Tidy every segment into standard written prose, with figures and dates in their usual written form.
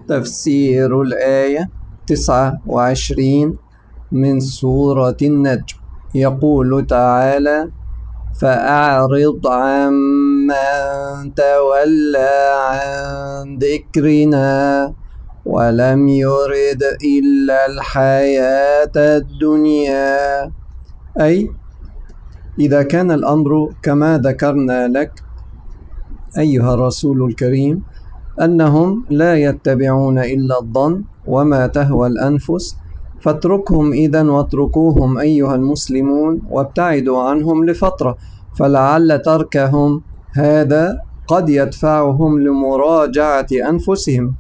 تفسير الآية 29 من سورة النجم. يقول تعالى: فأعرض عمن تولى عن ذكرنا ولم يرد إلا الحياة الدنيا. أي إذا كان الأمر كما ذكرنا لك أيها الرسول الكريم أنهم لا يتبعون إلا الظن وما تهوى الأنفس، فاتركهم إذن واتركوهم أيها المسلمون وابتعدوا عنهم لفترة، فلعل تركهم هذا قد يدفعهم لمراجعة أنفسهم.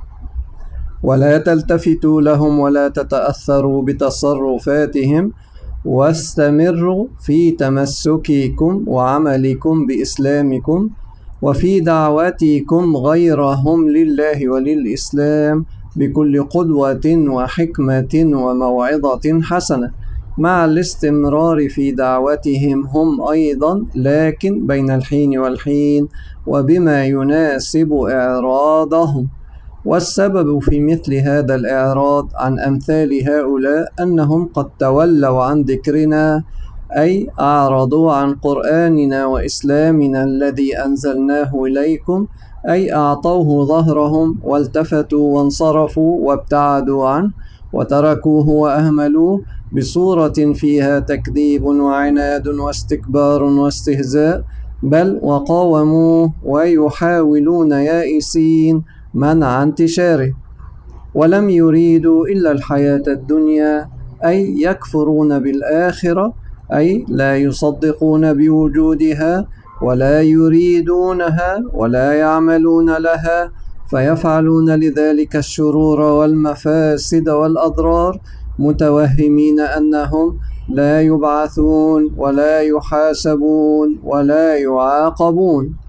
ولا تلتفتوا لهم ولا تتأثروا بتصرفاتهم، واستمروا في تمسككم وعملكم بإسلامكم وفي دعوتكم غيرهم لله وللإسلام بكل قدوة وحكمة وموعظة حسنة، مع الاستمرار في دعوتهم هم أيضا، لكن بين الحين والحين وبما يناسب إعراضهم. والسبب في مثل هذا الإعراض عن أمثال هؤلاء أنهم قد تولوا عن ذكرنا، أي أعرضوا عن قرآننا وإسلامنا الذي أنزلناه إليكم، أي أعطوه ظهرهم والتفتوا وانصرفوا وابتعدوا عنه وتركوه وأهملوه بصورة فيها تكذيب وعناد واستكبار واستهزاء، بل وقاوموه ويحاولون يائسين منع انتشاره، ولم يريدوا إلا الحياة الدنيا، أي يكفرون بالآخرة، أي لا يصدقون بوجودها ولا يريدونها ولا يعملون لها، فيفعلون لذلك الشرور والمفاسد والأضرار متوهمين أنهم لا يبعثون ولا يحاسبون ولا يعاقبون.